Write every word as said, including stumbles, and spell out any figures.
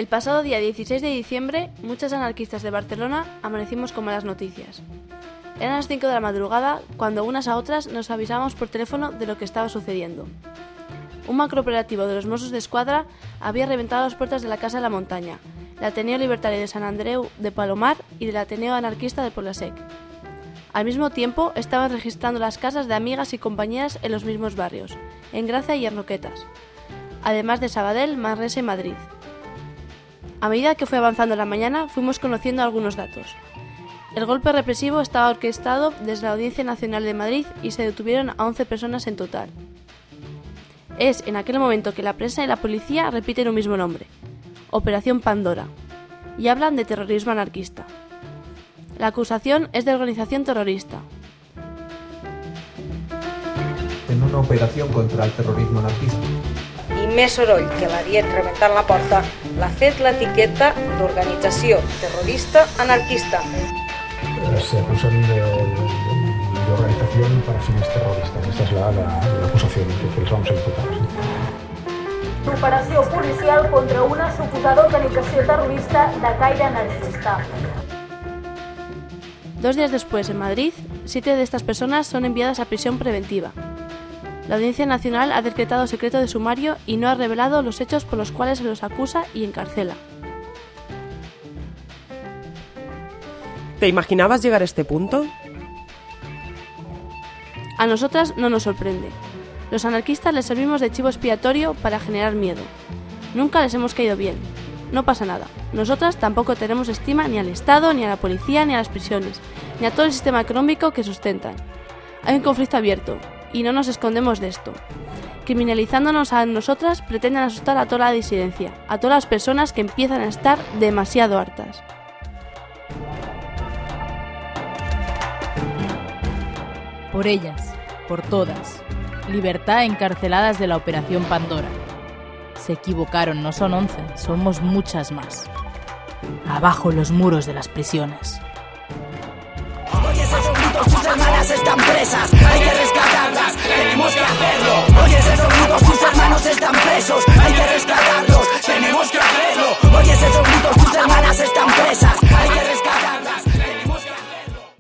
El pasado día dieciséis de diciembre, muchas anarquistas de Barcelona amanecimos con malas noticias. Eran las cinco de la madrugada cuando unas a otras nos avisábamos por teléfono de lo que estaba sucediendo. Un macrooperativo de los Mossos d'Esquadra había reventado las puertas de la Casa de la Montaña, del Ateneo Libertario de Sant Andreu de Palomar y del Ateneo Anarquista de Pola-sec. Al mismo tiempo, estaban registrando las casas de amigas y compañeras en los mismos barrios, en Gracia y en Roquetas, además de Sabadell, Manresa y Madrid. A medida que fue avanzando la mañana, fuimos conociendo algunos datos. El golpe represivo estaba orquestado desde la Audiencia Nacional de Madrid y se detuvieron a once personas en total. Es en aquel momento que la prensa y la policía repiten un mismo nombre, Operación Pandora, y hablan de terrorismo anarquista. La acusación es de organización terrorista. En una operación contra el terrorismo anarquista. I més soroll que l'Ariet rebentant la porta l'ha fet l'etiqueta d'organització terrorista anarquista. Se acusan de, de organización para fines terroristas. Esta es la, la, la acusación que les vamos a imputar. ¿Sí? Operació policial contra una suposada organització terrorista de caire anarquista. Dos días después, en Madrid, siete de estas personas son enviadas a prisión preventiva. La Audiencia Nacional ha decretado secreto de sumario y no ha revelado los hechos por los cuales se los acusa y encarcela. ¿Te imaginabas llegar a este punto? A nosotras no nos sorprende. Los anarquistas les servimos de chivo expiatorio para generar miedo. Nunca les hemos caído bien. No pasa nada. Nosotras tampoco tenemos estima ni al Estado, ni a la policía, ni a las prisiones, ni a todo el sistema económico que sustentan. Hay un conflicto abierto, y no nos escondemos de esto. Criminalizándonos a nosotras, pretenden asustar a toda la disidencia, a todas las personas que empiezan a estar demasiado hartas. Por ellas, por todas. Libertad encarceladas de la Operación Pandora. Se equivocaron, no son once, somos muchas más. Abajo los muros de las prisiones. Oye esos gritos, tus hermanas están presas.